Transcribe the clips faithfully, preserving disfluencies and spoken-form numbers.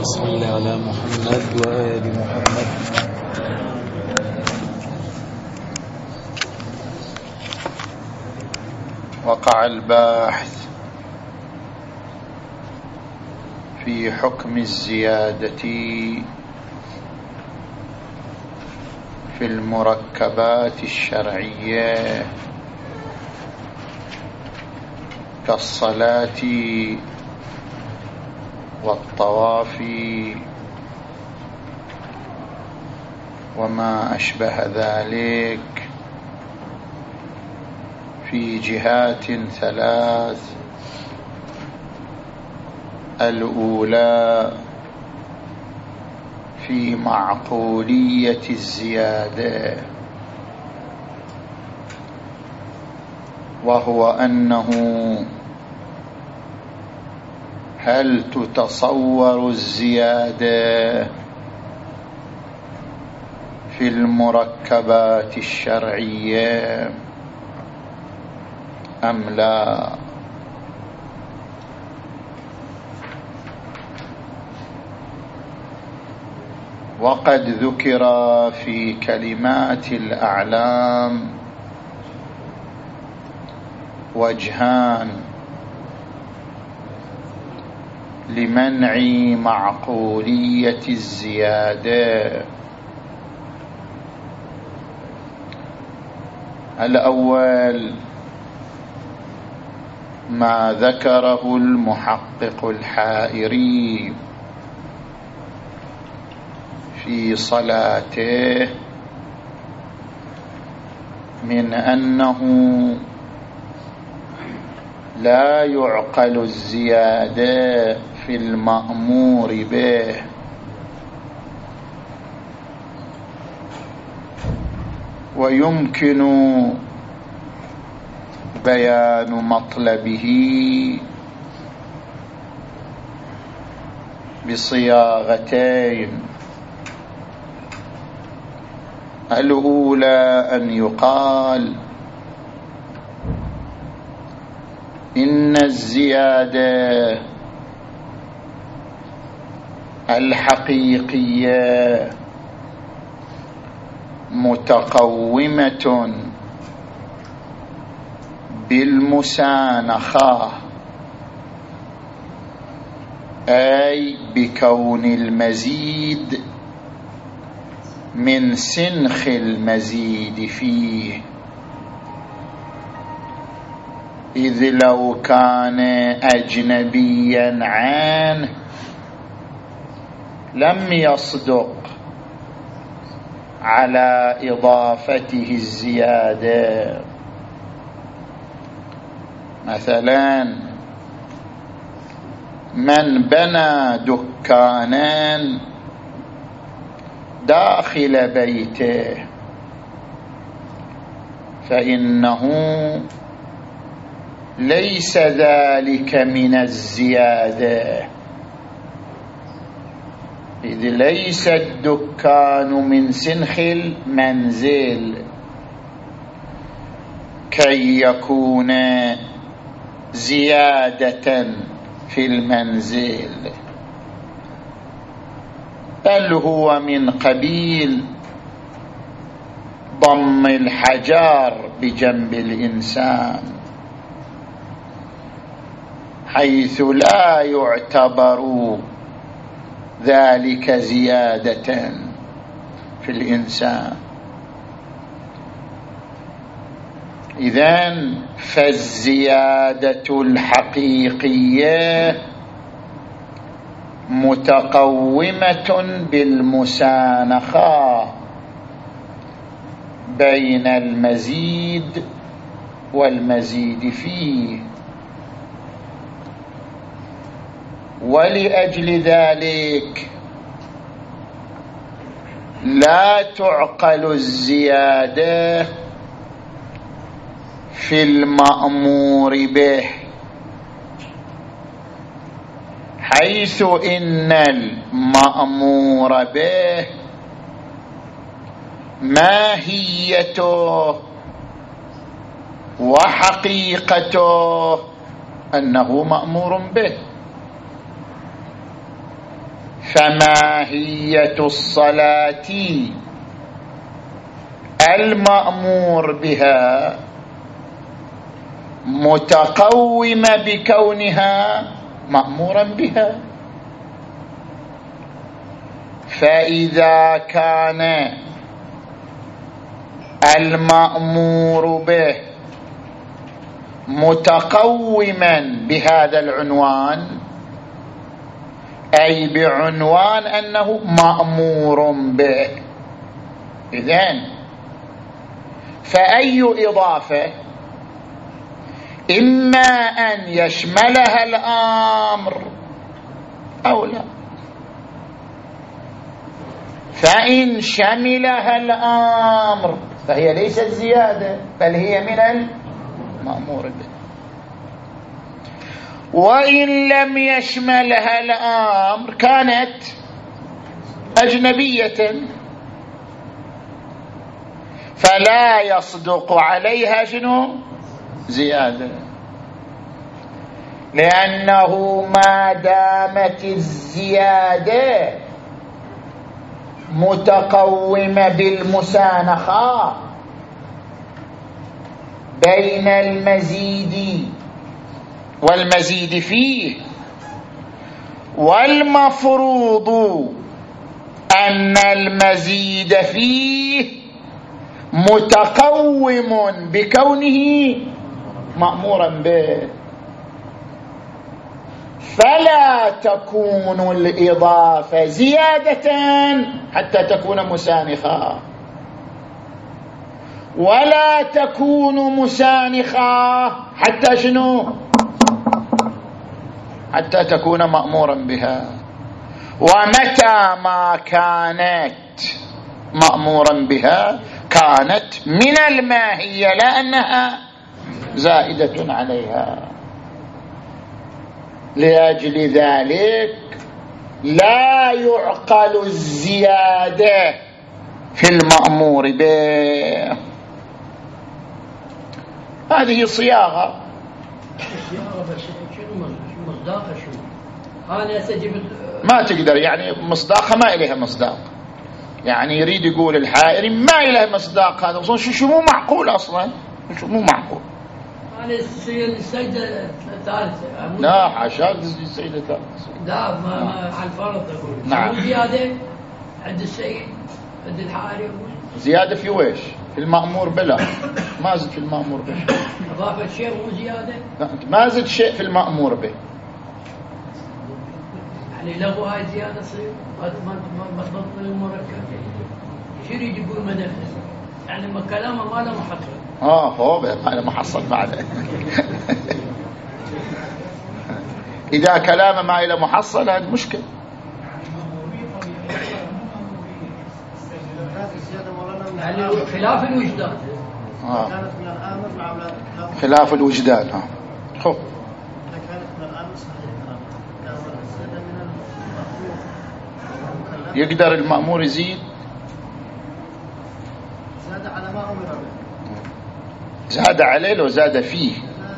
صل على محمد وآل محمد. وقع الباحث في حكم الزيادة في المركبات الشرعية كالصلاة والطواف وما أشبه ذلك في جهات ثلاث. الأولى في معقولية الزيادة، وهو أنه هل تتصور الزيادة في المركبات الشرعية أم لا؟ وقد ذكر في كلمات الأعلام وجهان لمنع معقولية الزيادة. الأول ما ذكره المحقق الحائري في صلاته من أنه لا يعقل الزيادة في المأمور به، ويمكن بيان مطلبه بصياغتين. الأولى أن يقال إن الزيادة الحقيقية متقومة بالمسانخة، أي بكون المزيد من سنخ المزيد فيه، إذ لو كان أجنبيا عنه لم يصدق على إضافته الزيادة. مثلا من بنى دكانا داخل بيته فإنه ليس ذلك من الزيادة، إذ ليس الدكان من سنخ المنزل كي يكون زيادة في المنزل، بل هو من قبيل ضم الحجر بجنب الإنسان، حيث لا يعتبر ذلك زيادة في الإنسان. إذن فالزيادة الحقيقية متقومة بالمسانخة بين المزيد والمزيد فيه، ولأجل ذلك لا تعقل الزيادة في المأمور به، حيث إن المأمور به ماهيته وحقيقته أنه مأمور به، فماهية الصلاة المأمور بها متقومة بكونها مأمورا بها. فإذا كان المأمور به متقوما بهذا العنوان، أي بعنوان أنه مأمور به، إذن فأي إضافة إما أن يشملها الأمر أو لا، فإن شملها الأمر فهي ليست زيادة بل هي من المأمور به، وإن لم يشملها الأمر كانت أجنبية فلا يصدق عليها شنو؟ زيادة، لأنه ما دامت الزيادة متقومة بالمسانخة بين المزيد والمزيد فيه، والمفروض أن المزيد فيه متقوم بكونه مأمورا به، فلا تكون الإضافة زيادة حتى تكون مسانخة، ولا تكون مسانخة حتى شنو؟ حتى تكون مأمورا بها. ومتى ما كانت مأمورا بها كانت من الماهية، لأنها زائدة عليها. لأجل ذلك لا يعقل الزيادة في المأمور به. هذه صياغة. ما تقدر يعني مصداقها ما إليها مصداق، يعني يريد يقول الحائري ما إليها مصداق، هذا أصلا شو مو معقول، أصلا شو مو معقول. السيدة الثالثة لا حاشا السيدة الثالثة لا ما, ما على الفرض أقول نعم. زيادة عند السيد عند الحائري زيادة في ويش؟ في المأمور بلا ما زد في المأمور به. أضافة شيء مو زيادة؟ لا أنت ما زد شيء في المأمور به، يعني لغو هاي زيادة صير ما ما تبطل المركب. شو يريد يقول مدخل؟ يعني ما كلامه ما له محصل. اه هو ما له محصل بعده. إذا كلامه ما له محصل هذا مشكلة. يعني خلاف الوجدان. آه. خلاف الوجدان. ها خو يقدر المأمور يزيد؟ زاد على ما أمر به. زاد عليه لو زاد فيه.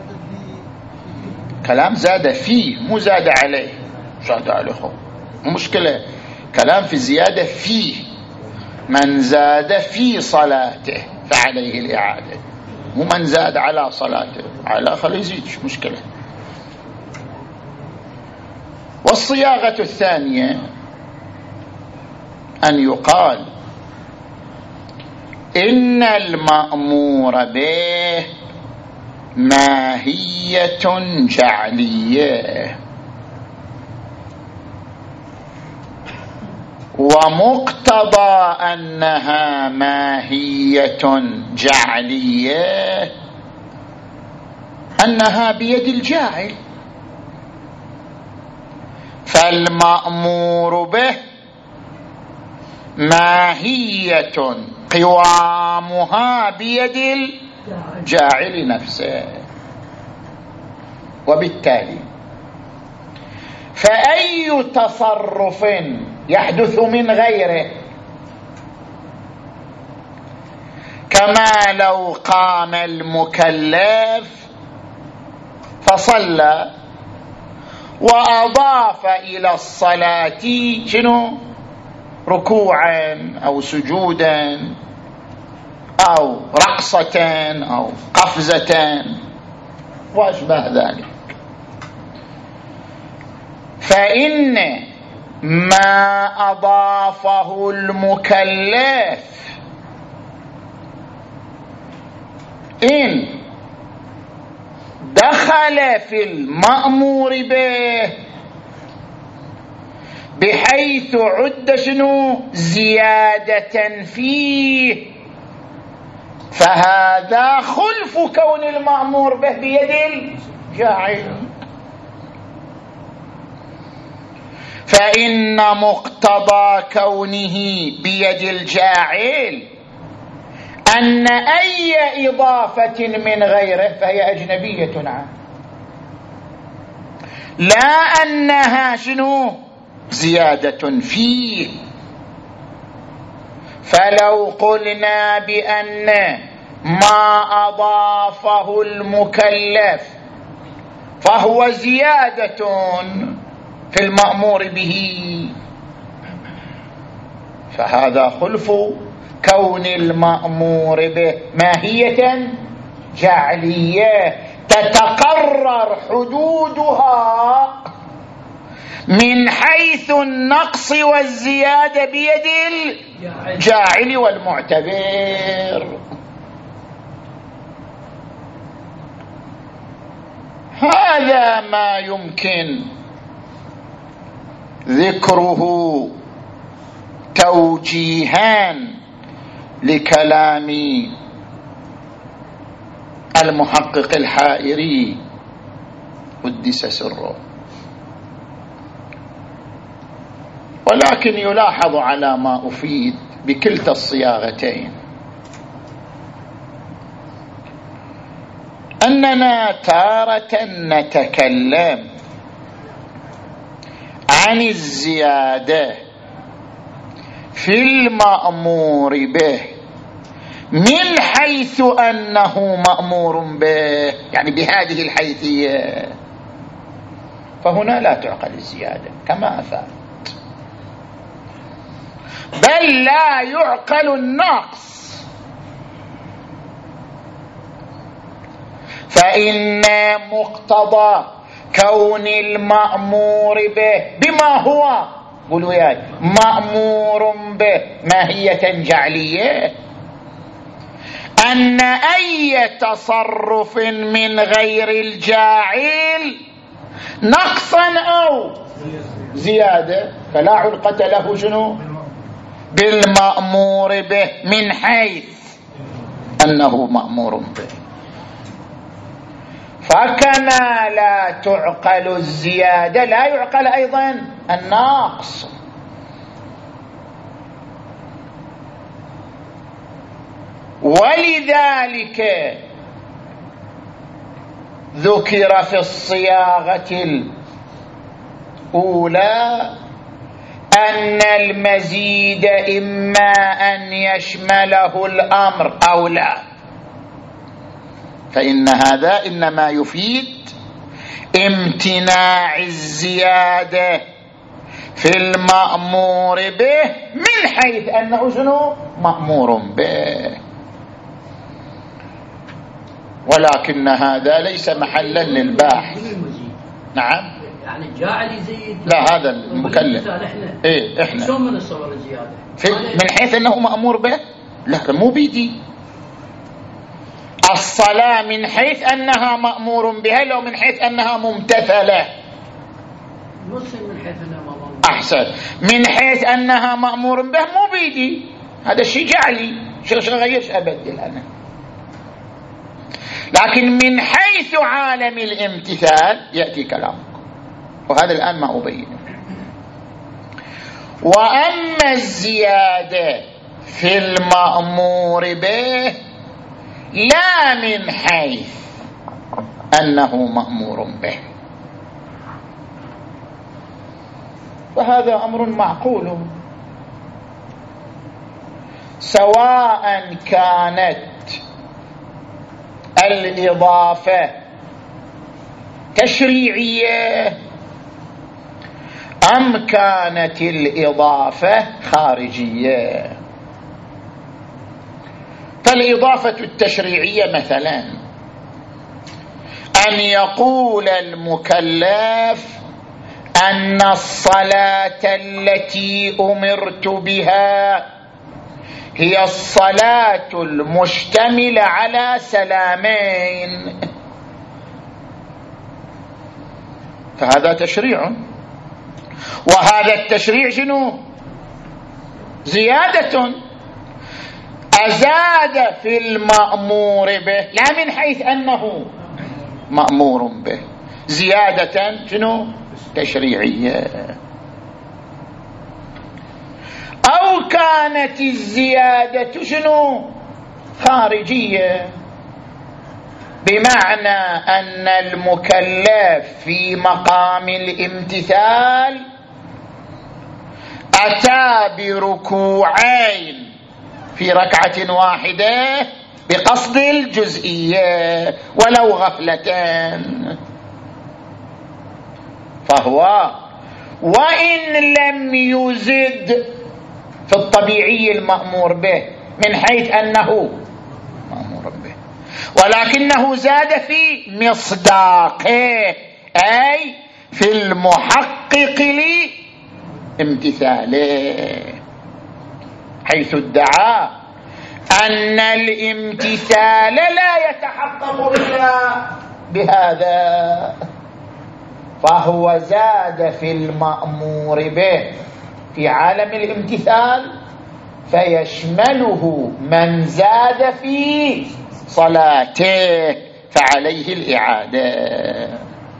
كلام زاد فيه مو زاد عليه. زاد عليه خو مو مشكلة. كلام في الزيادة فيه. من زاد في صلاته فعليه الإعادة، مو من زاد على صلاته. على خليه يزيد مش مشكلة. والصياغة الثانية أن يقال إن المأمور به ماهية جعلية، ومقتضى أنها ماهية جعلية أنها بيد الجاعل، فالمأمور به ماهية قوامها بيد الجاعل نفسه. وبالتالي فأي تصرف يحدث من غيره، كما لو قام المكلف فصلى وأضاف إلى الصلاة شنو؟ ركوعا أو سجودا أو رقصة أو قفزة وأشبه ذلك، فإن ما أضافه المكلف إن دخل في المأمور به بحيث عد شنو؟ زيادة فيه، فهذا خلف كون المأمور به بيد الجاعل. فإن مقتضى كونه بيد الجاعل أن أي إضافة من غيره فهي أجنبية عنه، لا أنها شنو؟ زيادة فيه. فلو قلنا بأن ما أضافه المكلف فهو زيادة في المأمور به، فهذا خلف كون المأمور به ماهية جعلية تتقرر حدودها من حيث النقص والزيادة بيد الجاعل والمعتبر. هذا ما يمكن ذكره توجيها لكلام المحقق الحائري قدس سره. ولكن يلاحظ على ما أفيد بكلتا الصياغتين أننا تارة نتكلم عن الزيادة في المأمور به من حيث أنه مأمور به، يعني بهذه الحيثية، فهنا لا تعقل الزيادة كما أفاد، بل لا يعقل النقص. فإن مقتضى كون المأمور به بما هو قولوا ياي مأمور به ماهية جعلية أن أي تصرف من غير الجاعل نقصا أو زيادة فلا علقة له شنو؟ بالمأمور به من حيث أنه مأمور به. فكما لا تعقل الزيادة لا يعقل أيضا النقص. ولذلك ذكر في الصياغة الأولى أن المزيد إما أن يشمله الأمر أو لا، فإن هذا إنما يفيد امتناع الزيادة في المأمور به من حيث أنه شنو؟ مأمور به. ولكن هذا ليس محلا للباحث. نعم، يعني الجاعل يزيد، لا هذا المكلف. احنا ايه احنا شو من الصور الزياده من حيث انه مأمور به؟ لا مو بيدي. الصلاة من حيث انها مأمور بها لو من حيث انها ممتثلة. نص من حيث انها مأمور احسن، من حيث انها مأمور به مو بيدي، هذا الشيء جعلي، شو غيرش ابدل انا. لكن من حيث عالم الامتثال يأتي كلامكم، وهذا الآن ما أبينه. وأما الزيادة في المأمور به لا من حيث أنه مأمور به، فهذا أمر معقول، سواء كانت الإضافة تشريعية أم كانت الإضافة خارجية؟ فالإضافة التشريعية مثلا أن يقول المكلف أن الصلاة التي أمرت بها هي الصلاة المشتملة على سلامين، فهذا تشريع، وهذا التشريع شنو؟ زيادة، أزاد في المأمور به لا من حيث أنه مأمور به، زيادة شنو؟ تشريعية. أو كانت الزيادة شنو؟ خارجية، بمعنى أن المكلف في مقام الامتثال أتى بركوعين في ركعة واحدة بقصد الجزئية ولو غفلتان، فهو وإن لم يزد في الطبيعي المأمور به من حيث أنه مأمور به، ولكنه زاد في مصداقه أي في المحقق لامتثاله، حيث ادعى أن الامتثال لا يتحقق إلا بهذا، فهو زاد في المأمور به في عالم الامتثال فيشمله من زاد في صلاته فعليه الإعادة.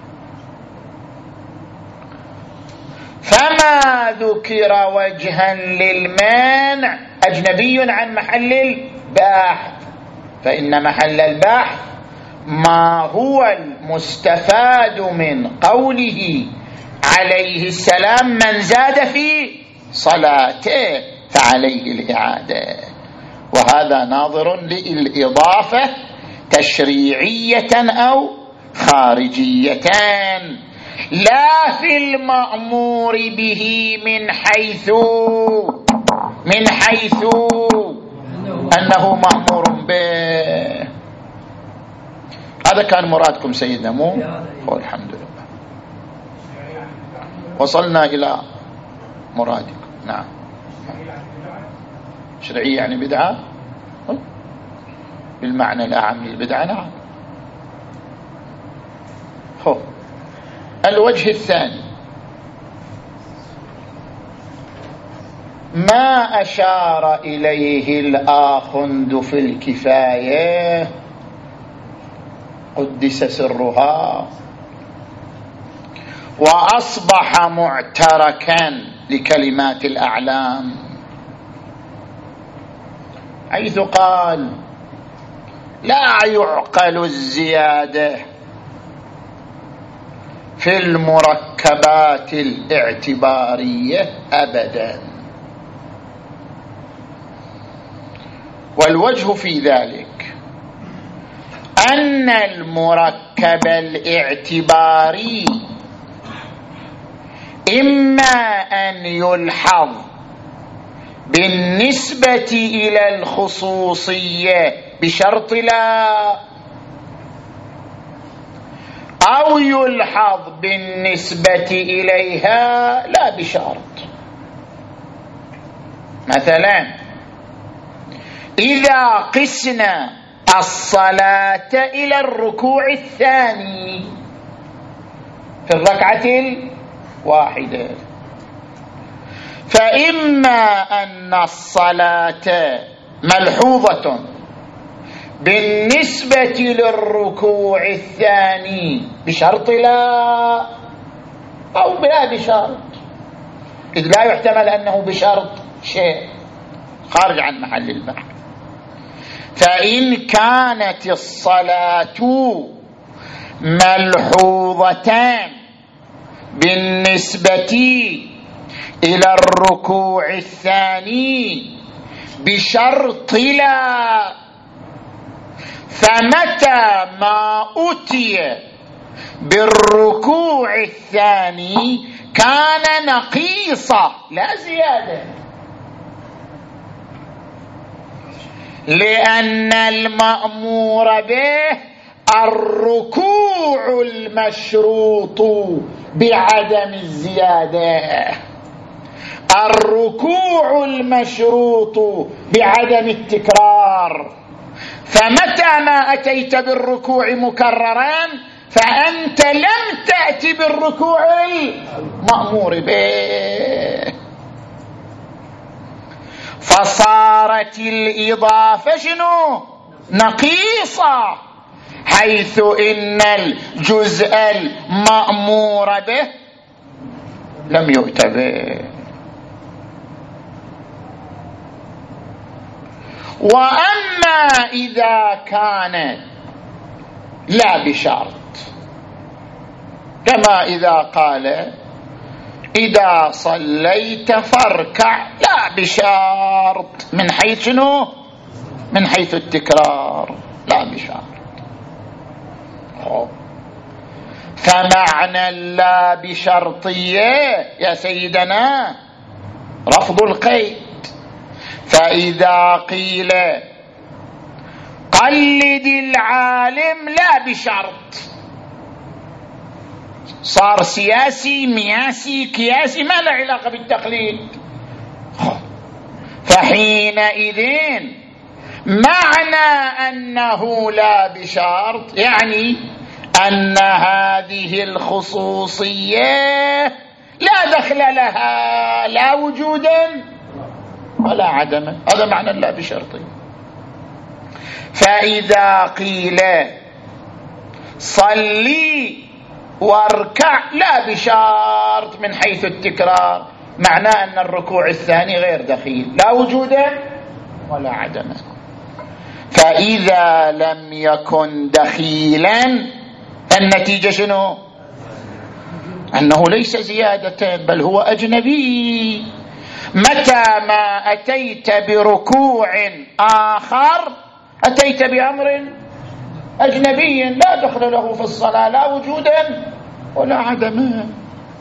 فما ذكر وجها للمانع أجنبي عن محل البحث، فإن محل البحث ما هو المستفاد من قوله عليه السلام من زاد في صلاته فعليه الإعادة، وهذا ناظر للإضافة تشريعية أو خارجية، لا في المأمور به من حيث من حيث أنه مأمور به. هذا كان مرادكم سيدنا مو؟ والحمد لله وصلنا إلى مرادكم. نعم، شرعية يعني بدعة بالمعنى الأعم للبدعة. نعم. هو الوجه الثاني ما أشار إليه الآخند في الكفاية قدس سرها وأصبح معتركا لكلمات الأعلام، حيث قال لا يعقل الزيادة في المركبات الاعتبارية أبدا. والوجه في ذلك أن المركب الاعتباري إما أن يلحظ بالنسبة إلى الخصوصية بشرط لا، أو يلحظ بالنسبة إليها لا بشرط. مثلا إذا قسنا الصلاة إلى الركوع الثاني في الركعة الواحدة، فإما أن الصلاة ملحوظة بالنسبة للركوع الثاني بشرط لا، أو بلا بشرط، إذ لا يحتمل أنه بشرط شيء خارج عن محل البحث. فإن كانت الصلاة ملحوظتان بالنسبة إلى الركوع الثاني بشرط لا، فمتى ما أتي بالركوع الثاني كان نقيصة لا زيادة، لأن المأمور به الركوع المشروط بعدم الزيادة، الركوع المشروط بعدم التكرار. فمتى ما أتيت بالركوع مكررا فأنت لم تأتي بالركوع المأمور به، فصارت الإضافة شنو؟ نقيصة، حيث إن الجزء المأمور به لم يؤت به. وأما إذا كان لا بشرط، كما إذا قال إذا صليت فاركع لا بشرط، من حيث شنو؟ من حيث التكرار لا بشرط. فمعنى لا بشرطية يا سيدنا رفض القيد. فإذا قيل قلد العالم لا بشرط، صار سياسي مياسي كياسي ما له علاقة بالتقليد. فحينئذ معنى أنه لا بشرط يعني أن هذه الخصوصية لا دخل لها لا وجودا ولا عدما، هذا معنى لا بشرط. فإذا قيل صلي واركع لا بشرط من حيث التكرار، معناه أن الركوع الثاني غير دخيل لا وجودا ولا عدما. فإذا لم يكن دخيلا النتيجة شنو؟ أنه ليس زيادة بل هو أجنبي. متى ما أتيت بركوع آخر أتيت بأمر أجنبي لا دخل له في الصلاة لا وجودا ولا عدما،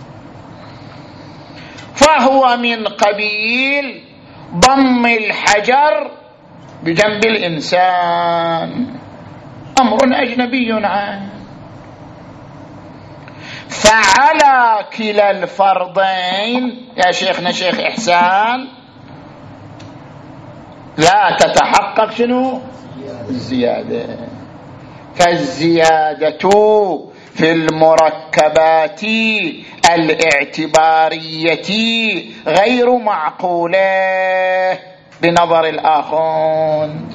فهو من قبيل ضم الحجر بجنب الإنسان، أمر أجنبي عنه. فعلى كلا الفرضين يا شيخنا شيخ إحسان لا تتحقق شنو؟ الزيادة. فالزيادة في المركبات الاعتبارية غير معقولة بنظر الآخوند.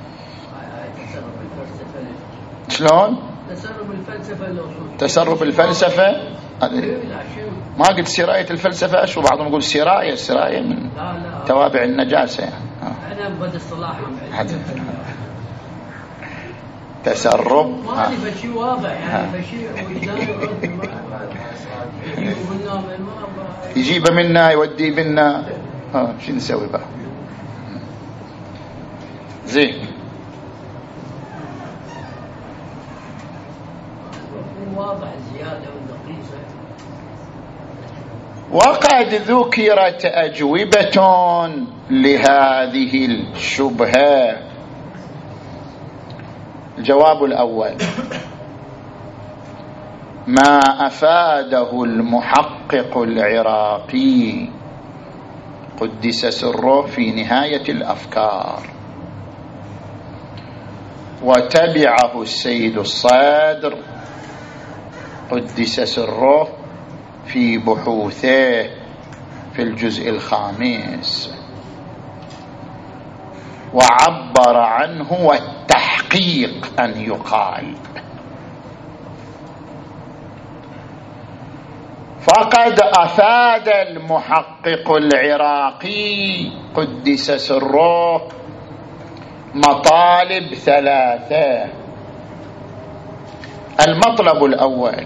شلون؟ تسرب الفلسفة الأصول. تسرب الفلسفة ما قلت سراية الفلسفة شو، بعضهم يقول سراية سراية من لا لا توابع النجاسة يعني. أنا بدي الصلاح تسرب ما أعرف شيء واضح يعني شيء وجداني يجيب منا يودي منا اه شو نسوي بقى؟ زين واضح زيادة ونقيصة. وقد ذكرت أجوبة لهذه الشبهة. الجواب الأول ما أفاده المحقق العراقي قدس سره في نهاية الأفكار، وتبعه السيد الصادر قدس سره في بحوثه في الجزء الخامس، وعبر عنه والتحقيق أن يقال. فقد أفاد المحقق العراقي قدس سره مطالب ثلاثة. المطلب الأول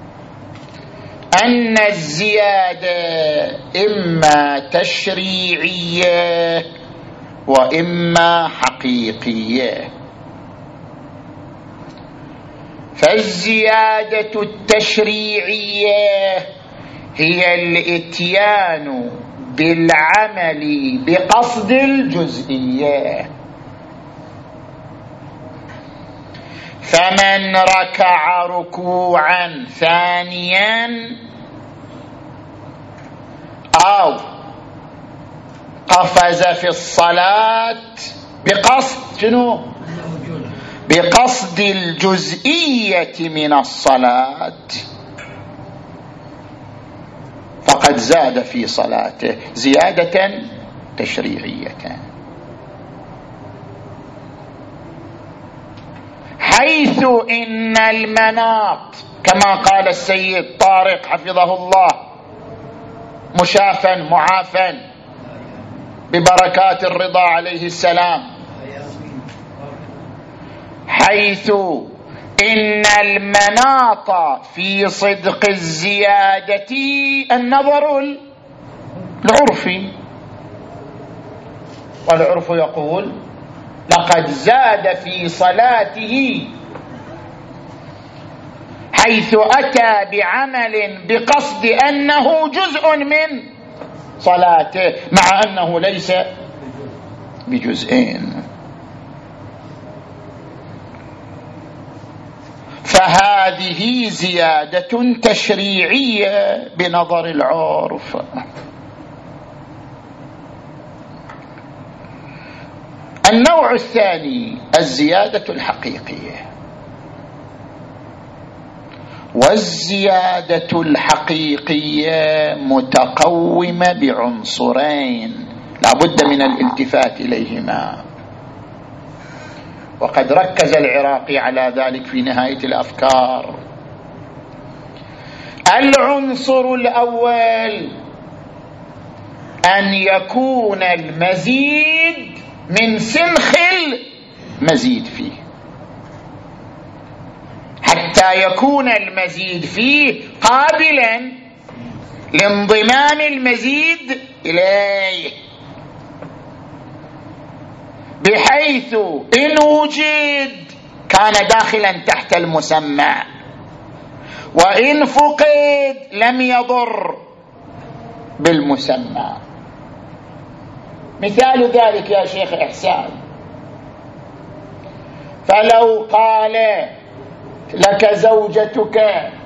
أن الزيادة إما تشريعية وإما حقيقية. فالزيادة التشريعية هي الاتيان بالعمل بقصد الجزئية. فمن ركع ركوعا ثانيا أو قفز في الصلاة بقصد شنو؟ بقصد الجزئية من الصلاة فقد زاد في صلاته زيادة تشريعية. حيث إن المناط كما قال السيد طارق حفظه الله مشافا معافا ببركات الرضا عليه السلام، حيث إن المناط في صدق الزيادة النظر العرفي، والعرف يقول لقد زاد في صلاته حيث أتى بعمل بقصد أنه جزء من صلاته مع أنه ليس بجزئين. فهذه زيادة تشريعية بنظر العرف. النوع الثاني الزيادة الحقيقية، والزيادة الحقيقية متقومة بعنصرين لا بد من الالتفات إليهما، وقد ركز العراقي على ذلك في نهاية الأفكار. العنصر الأول أن يكون المزيد من سنخ المزيد فيه، حتى يكون المزيد فيه قابلا لانضمام المزيد إليه، بحيث إن وجد كان داخلا تحت المسمى، وإن فقد لم يضر بالمسمى. مثال ذلك يا شيخ إحسان، فلو قال لك زوجتك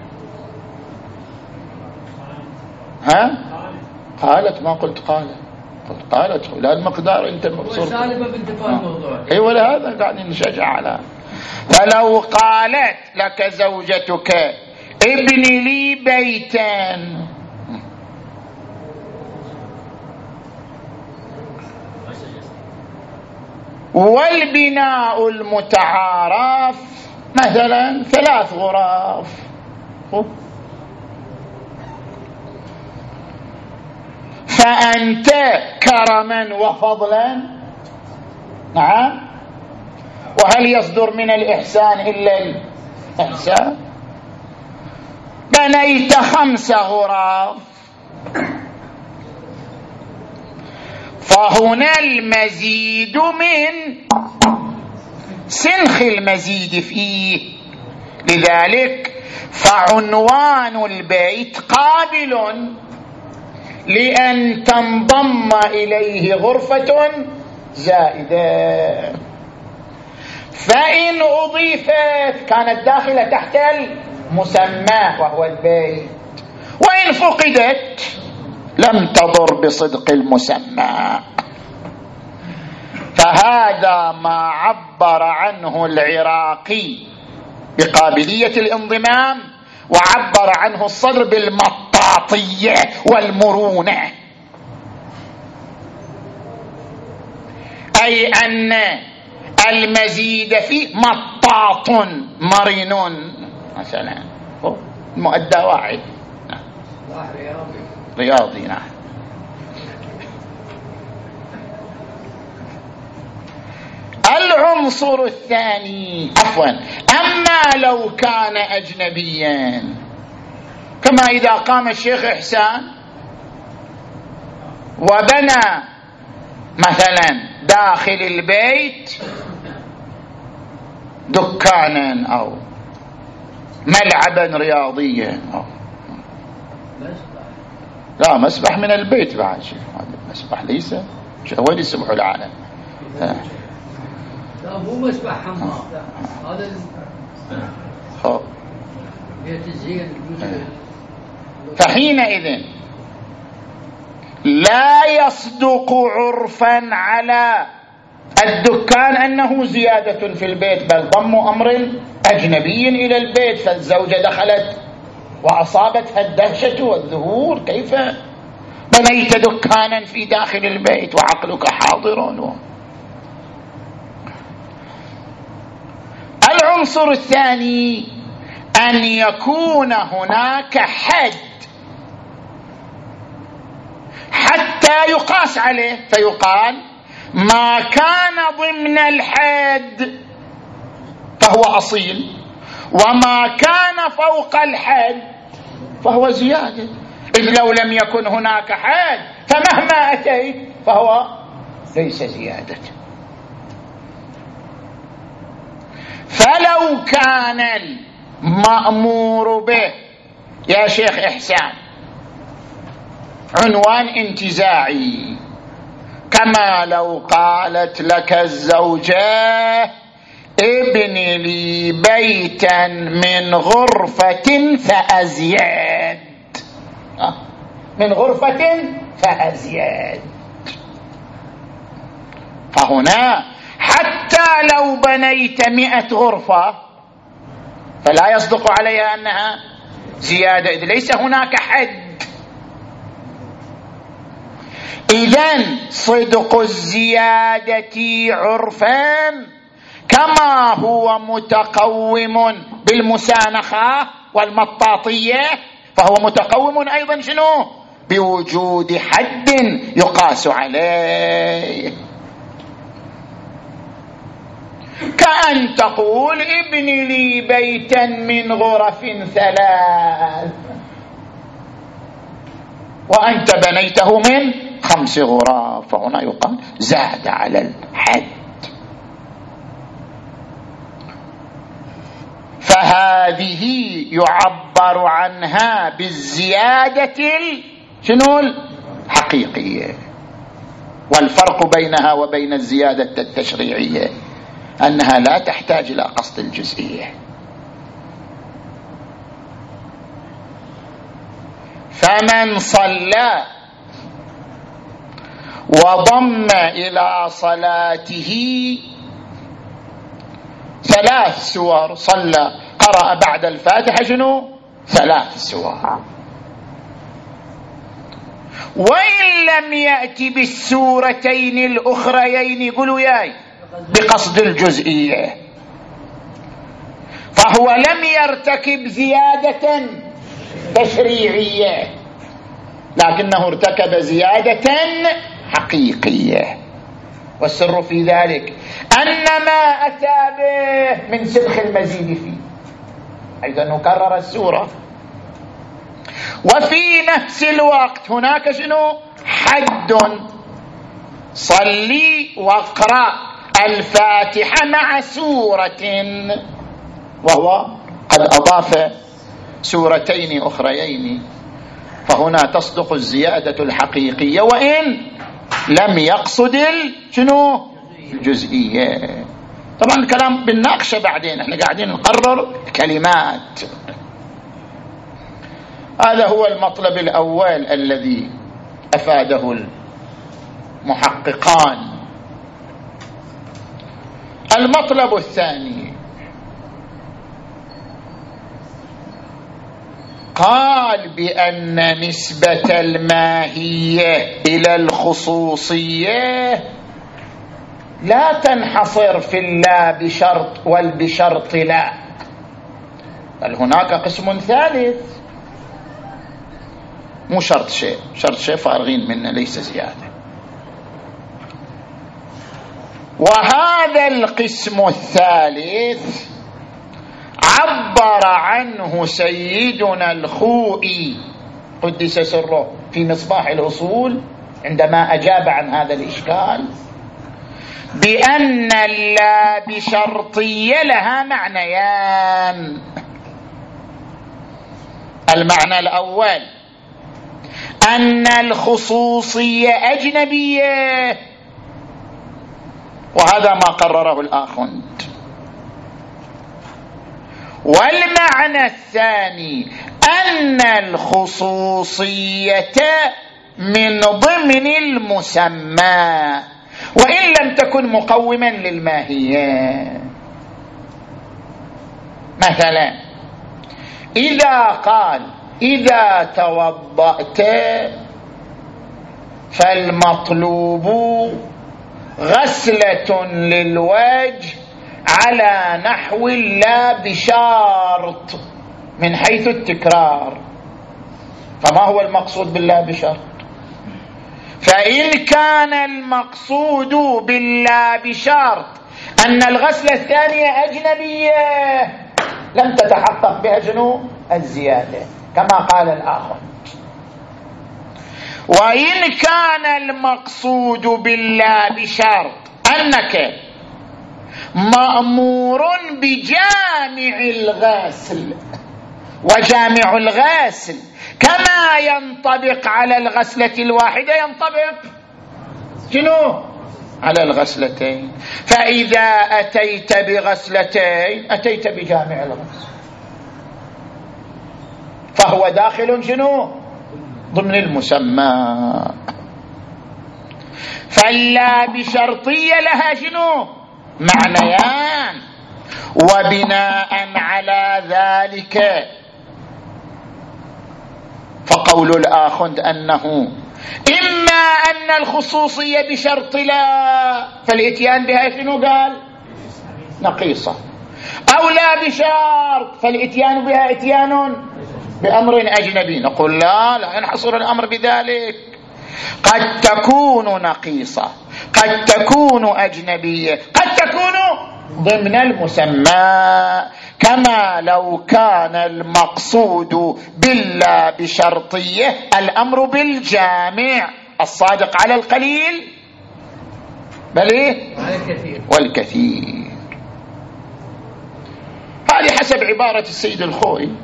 ها قالت، ما قلت قالت، قلت قالت، لا المقدار انت مقصود سالبه بانتفاء الموضوع. اي ولا هذا قاعدين نشجع على. فلو قالت لك زوجتك ابني لي بيتا، والبناء المتعارف مثلا ثلاث غرف، فأنت كرما وفضلا، نعم، وهل يصدر من الإحسان إلا الإحسان، بنيت خمس غرف، فهنا المزيد من سنخ المزيد فيه، لذلك فعنوان البيت قابل لأن تنضم إليه غرفة زائدة، فإن أضيفت كانت داخلة تحت المسمى وهو البيت، وإن فقدت لم تضر بصدق المسمى. فهذا ما عبر عنه العراقي بقابلية الانضمام، وعبر عنه الصدر بالمطاطية والمرونة، أي أن المزيد فيه مطاط مرن مثلا، المؤدى واحد رياضي. نعم. العنصر الثاني عفوا أما لو كان أجنبيا، كما إذا قام الشيخ إحسان وبنى مثلا داخل البيت دكانا أو ملعبا رياضيا. لا مسبح من البيت بعد شيء، هذا المسبح ليس وين يسبحوا العالم؟ لا مو مسبح حمام، هذا بيت الزين. فحينئذ لا يصدق عرفا على الدكان أنه زيادة في البيت، بل ضم أمر أجنبي إلى البيت، فالزوجة دخلت وأصابتها الدهشة والذهول، كيف بنيت دكانا في داخل البيت وعقلك حاضر. العنصر الثاني أن يكون هناك حد حتى يقاس عليه، فيقال ما كان ضمن الحد فهو أصيل، وما كان فوق الحد فهو زيادة. إذ لو لم يكن هناك حد فمهما أتيت فهو ليس زيادة. فلو كان المأمور به يا شيخ إحسان عنوان انتزاعي، كما لو قالت لك الزوجة ابن لي بيتا من غرفة فأزيد، من غرفة فأزيد، فهنا حتى لو بنيت مئة غرفة فلا يصدق عليها أنها زيادة، إذ ليس هناك حد. إذن صدق الزيادة عرفا كما هو متقوم بالمسانخة والمطاطية، فهو متقوم أيضا شنو؟ بوجود حد يقاس عليه. كأن تقول ابن لي بيتا من غرف ثلاث وأنت بنيته من خمس غرف، فهنا يقال زاد على الحد. فهذه يعبر عنها بالزيادة شنو الحقيقية. والفرق بينها وبين الزيادة التشريعية أنها لا تحتاج إلى قصد الجزئية. فمن صلى وضم إلى صلاته ثلاث سور، صلى قرأ بعد الفاتحة شنو؟ ثلاث سور، وإن لم يأتي بالسورتين الأخريين يقولوا ياي بقصد الجزئية، فهو لم يرتكب زيادة تشريعية لكنه ارتكب زيادة حقيقية. والسر في ذلك أن ما أتى به من سبخ المزيد فيه، حيث أنه كرر السورة، وفي نفس الوقت هناك شنو؟ حد، صلي واقرأ الفاتحة مع سورة، وهو قد أضاف سورتين أخريين، فهنا تصدق الزيادة الحقيقية وإن لم يقصد شنو؟ الجزئية. طبعا الكلام بالناقشة بعدين، احنا قاعدين نقرر كلمات. هذا هو المطلب الأول الذي أفاده المحققان. المطلب الثاني قال بأن نسبة الماهية إلى الخصوصية لا تنحصر في اللا بشرط والبشرط لا، بل هناك قسم ثالث، مو شرط شيء، شرط شيء فارغين منه ليس زيادة. وهذا القسم الثالث عبر عنه سيدنا الخوئي قدس سره في مصباح الأصول عندما أجاب عن هذا الإشكال بأن اللا بشرطية لها معنيان. المعنى الأول أن الخصوصية أجنبية، وهذا ما قرره الآخوند. والمعنى الثاني أن الخصوصية من ضمن المسمى وإن لم تكن مقوما للماهية. مثلا إذا قال إذا توضأت فالمطلوب غسلة للوجه على نحو لا بشرط من حيث التكرار، فما هو المقصود باللا بشرط؟ فإن كان المقصود باللا بشرط أن الغسلة الثانية أجنبية لم تتحقق بها شنو؟ الزيادة كما قال الآخر. وإن كان المقصود باللا بشرط أنك مأمور بجامع الغاسل، وجامع الغاسل كما ينطبق على الغسلة الواحدة ينطبق شنو؟ على الغسلتين. فإذا أتيت بغسلتين أتيت بجامع الغسل، فهو داخل شنو؟ ضمن المسمى. فاللا بشرطية لها شنو؟ معنيان. وبناء على ذلك فقول الآخوند أنه إما أن الخصوصية بشرط لا فالإتيان بها شنو قال؟ نقيصة، أو لا بشرط فالإتيان بها إتيان بأمر أجنبي. نقول لا لا ينحصر الأمر بذلك، قد تكون نقيصة، قد تكون أجنبية، قد تكون ضمن المسمى، كما لو كان المقصود باللا بشرطية الأمر بالجامع الصادق على القليل بل إيه؟ والكثير. هذه حسب عبارة السيد الخوئي.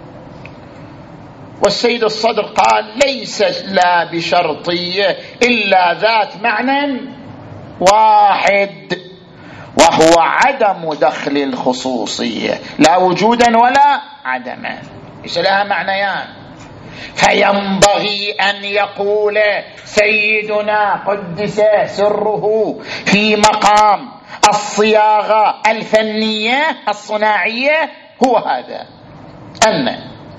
والسيد الصدر قال ليس لا بشرطية إلا ذات معنى واحد، وهو عدم دخل الخصوصية، لا وجودا ولا عدما، ليس لها معنيان. فينبغي أن يقول سيدنا قدس سره في مقام الصياغة الفنية الصناعية هو هذا، أن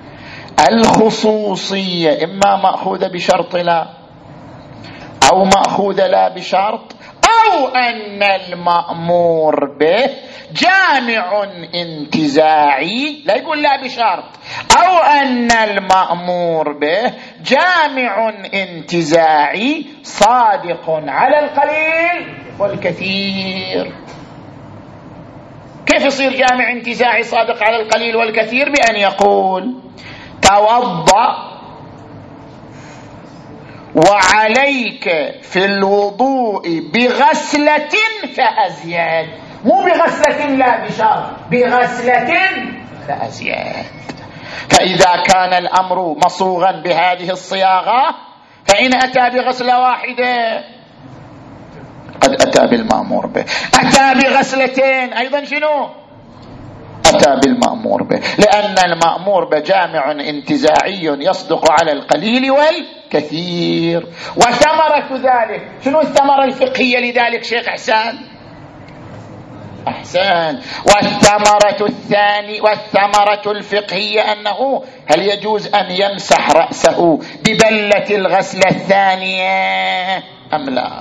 الخصوصية إما مأخوذة بشرط لا أو مأخوذة لا بشرط، أو أن المأمور به جامع انتزاعي، لا يقول لا بشرط، أو أن المأمور به جامع انتزاعي صادق على القليل والكثير. كيف يصير جامع انتزاعي صادق على القليل والكثير؟ بأن يقول توضأ وعليك في الوضوء بغسلة فأزيد، مو بغسلة لا بشرط، بغسلة فأزيد. فإذا كان الأمر مصوغا بهذه الصياغة فإن أتى بغسلة واحدة قد أتى بالمأمور به، أتى بغسلتين أيضا شنو؟ أتى بالمأمور به، لأن المأمور به جامع انتزاعي يصدق على القليل والكثير. وثمرة ذلك شنو الثمرة الفقهية لذلك شيخ حسان؟ أحسن. والثمرة الثانية والثمرة الفقهية أنه هل يجوز أن يمسح رأسه ببلة الغسلة الثانية أم لا؟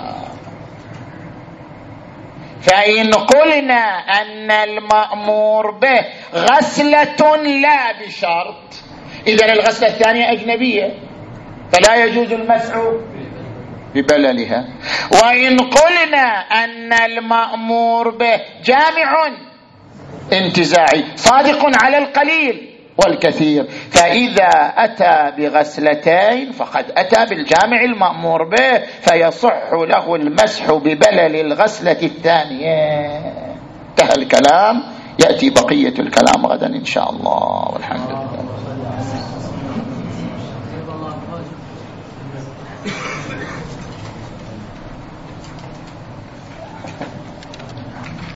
فإن قلنا أن المأمور به غسلة لا بشرط إذن الغسلة الثانية أجنبية فلا يجوز المسح ببللها. وإن قلنا أن المأمور به جامع انتزاعي صادق على القليل والكثير، فإذا أتى بغسلتين فقد أتى بالجامع المأمور به فيصح له المسح ببلل الغسلة الثانية. انتهى الكلام، يأتي بقية الكلام غدا إن شاء الله والحمد.